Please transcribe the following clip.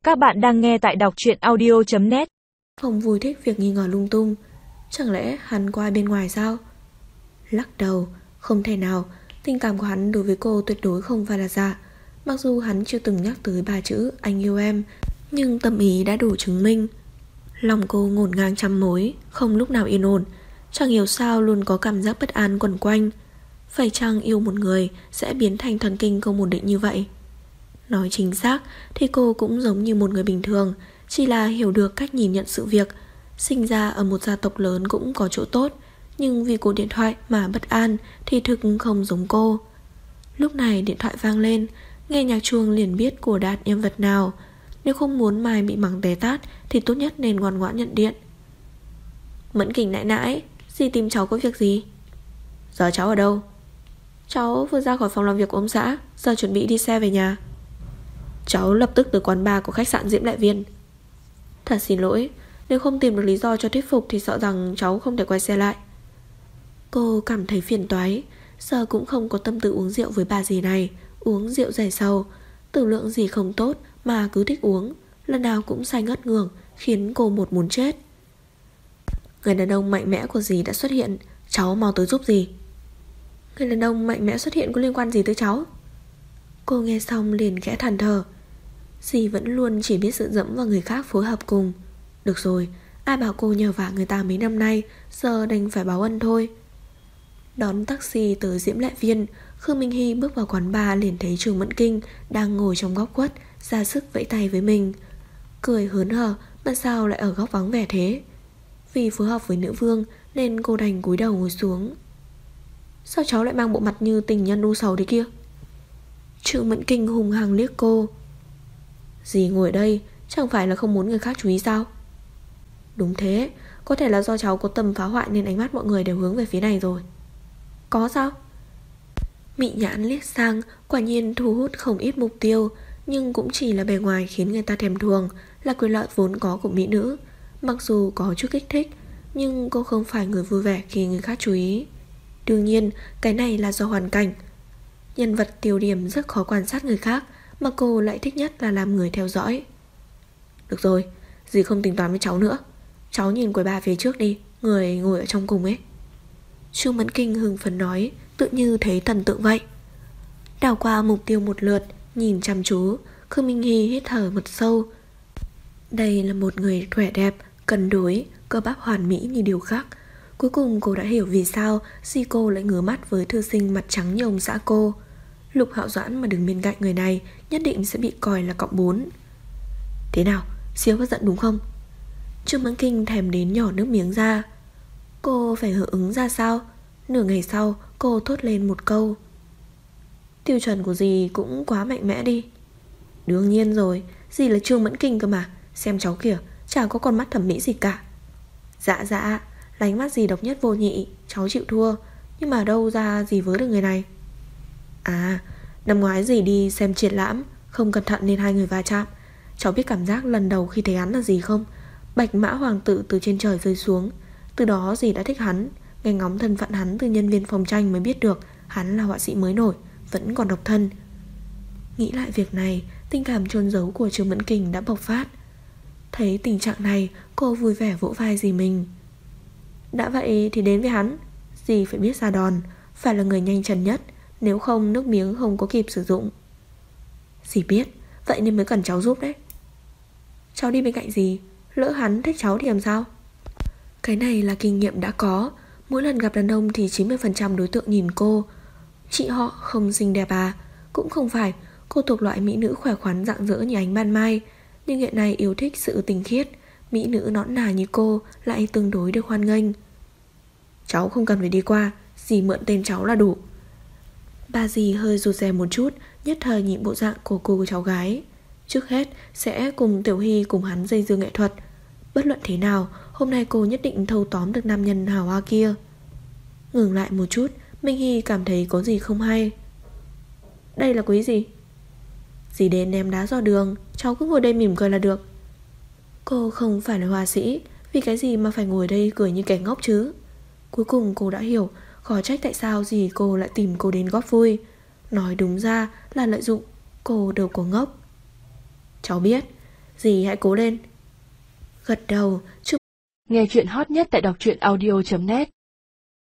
Các bạn đang nghe tại đọc truyện audio.net. Không vui thích việc nghi ngờ lung tung. Chẳng lẽ hắn qua bên ngoài sao? Lắc đầu, không thể nào. Tình cảm của hắn đối với cô tuyệt đối không phải là giả. Mặc dù hắn chưa từng nhắc tới ba chữ anh yêu em, nhưng tâm ý đã đủ chứng minh. Lòng cô ngổn ngang trăm mối, không lúc nào yên ổn. Chẳng hiểu sao luôn có cảm giác bất an quẩn quanh. Phải chăng yêu một người sẽ biến thành thần kinh không ổn định như vậy? Nói chính xác thì cô cũng giống như một người bình thường, chỉ là hiểu được cách nhìn nhận sự việc. Sinh ra ở một gia tộc lớn cũng có chỗ tốt, nhưng vì cuộc điện thoại mà bất an thì thực không giống cô. Lúc này điện thoại vang lên, nghe nhạc chuông liền biết của Đạt nhân vật nào. Nếu không muốn mai bị mắng té tát thì tốt nhất nên ngoan ngoãn nhận điện. Mẫn Kình nãy nãy, dì tìm cháu có việc gì? Giờ cháu ở đâu? Cháu vừa ra khỏi phòng làm việc của ông xã, giờ chuẩn bị đi xe về nhà. Cháu lập tức từ quán bar của khách sạn Diễm Lệ Viên. Thật xin lỗi, nếu không tìm được lý do cho thuyết phục thì sợ rằng cháu không thể quay xe lại. Cô cảm thấy phiền toái, giờ cũng không có tâm tư uống rượu với bà dì này. Uống rượu dày sầu, tử lượng gì không tốt mà cứ thích uống, lần nào cũng say ngất ngường, khiến cô một muốn chết. Người đàn ông mạnh mẽ của dì đã xuất hiện, cháu mau tới giúp dì. Người đàn ông mạnh mẽ xuất hiện có liên quan gì tới cháu? Cô nghe xong liền khẽ than thở. Dì vẫn luôn chỉ biết sự dẫm vào người khác phối hợp cùng. Được rồi, ai bảo cô nhờ vả người ta mấy năm nay, giờ đành phải báo ân thôi. Đón taxi tới Diễm Lệ Viên, Khương Minh Hy bước vào quán bar liền thấy Trương Mẫn Kinh đang ngồi trong góc khuất, ra sức vẫy tay với mình. Cười hớn hở mà sao lại ở góc vắng vẻ thế? Vì phối hợp với nữ vương nên cô đành cúi đầu ngồi xuống. Sao cháu lại mang bộ mặt như tình nhân u sầu thế kia? Trương Mẫn Kinh hùng hăng liếc cô. Dì ngồi ở đây chẳng phải là không muốn người khác chú ý sao? Đúng thế, có thể là do cháu có tâm phá hoại nên ánh mắt mọi người đều hướng về phía này rồi. Có sao? Mị nhãn liếc sang, quả nhiên thu hút không ít mục tiêu, nhưng cũng chỉ là bề ngoài khiến người ta thèm thuồng, là quyền lợi vốn có của mỹ nữ. Mặc dù có chút kích thích, nhưng cô không phải người vui vẻ khi người khác chú ý. Đương nhiên, cái này là do hoàn cảnh. Nhân vật tiêu điểm rất khó quan sát người khác, mà cô lại thích nhất là làm người theo dõi. Được rồi, dì không tính toán với cháu nữa. Cháu nhìn quầy bar phía trước đi, người ngồi ở trong cùng ấy. Trương Mẫn Kinh hưng phấn nói, tự như thấy thần tượng vậy. Đảo qua mục tiêu một lượt, nhìn chăm chú, Khương Minh Hy hít thở một sâu. Đây là một người khỏe đẹp, cân đối, cơ bắp hoàn mỹ như điều khác. Cuối cùng cô đã hiểu vì sao dì cô lại ngứa mắt với thư sinh mặt trắng như ông xã cô. Lục Hạo Doãn mà đứng bên cạnh người này nhất định sẽ bị coi là cộng 4. Thế nào, siêu bất giận đúng không? Trương Mẫn Kinh thèm đến nhỏ nước miếng ra. Cô phải hưởng ứng ra sao? Nửa ngày sau cô thốt lên một câu. Tiêu chuẩn của dì cũng quá mạnh mẽ đi. Đương nhiên rồi, dì là Trương Mẫn Kinh cơ mà. Xem cháu kìa, chả có con mắt thẩm mỹ gì cả. Dạ dạ, lánh mắt dì độc nhất vô nhị, cháu chịu thua. Nhưng mà đâu ra dì vớ được người này? À, năm ngoái dì đi xem triển lãm, không cẩn thận nên hai người va chạm. Cháu biết cảm giác lần đầu khi thấy hắn là gì không? Bạch mã hoàng tử từ trên trời rơi xuống. Từ đó dì đã thích hắn. Nghe ngóng thân phận hắn từ nhân viên phòng tranh mới biết được hắn là họa sĩ mới nổi, vẫn còn độc thân. Nghĩ lại việc này, tình cảm chôn giấu của Trương Mẫn Kình đã bộc phát. Thấy tình trạng này, cô vui vẻ vỗ vai dì mình. Đã vậy thì đến với hắn. Dì phải biết ra đòn, phải là người nhanh chân nhất, nếu không nước miếng không có kịp sử dụng. Dì biết, vậy nên mới cần cháu giúp đấy. Cháu đi bên cạnh dì, lỡ hắn thích cháu thì làm sao? Cái này là kinh nghiệm đã có. Mỗi lần gặp đàn ông thì 90% đối tượng nhìn cô. Chị họ không xinh đẹp à? Cũng không phải. Cô thuộc loại mỹ nữ khỏe khoắn rạng rỡ như ánh ban mai, nhưng hiện nay yêu thích sự tinh khiết. Mỹ nữ nõn nà như cô lại tương đối được hoan nghênh. Cháu không cần phải đi qua, dì mượn tên cháu là đủ. Bà dì hơi rụt rè một chút, nhất thời nhìn bộ dạng của cô cháu gái. Trước hết sẽ cùng Tiểu Hy cùng hắn dây dưa nghệ thuật. Bất luận thế nào, hôm nay cô nhất định thâu tóm được nam nhân hào hoa kia. Ngừng lại một chút, Minh Hy cảm thấy có gì không hay. Đây là quý gì? Dì đến ném đá dò đường, cháu cứ ngồi đây mỉm cười là được. Cô không phải là họa sĩ, vì cái gì mà phải ngồi đây cười như kẻ ngốc chứ? Cuối cùng cô đã hiểu, khó trách tại sao dì cô lại tìm cô đến góp vui. Nói đúng ra là lợi dụng, cô đâu có ngốc. Cháu biết, Dì hãy cố lên. Gật đầu, Trúc Nghe chuyện hot nhất tại đọc truyện audio.net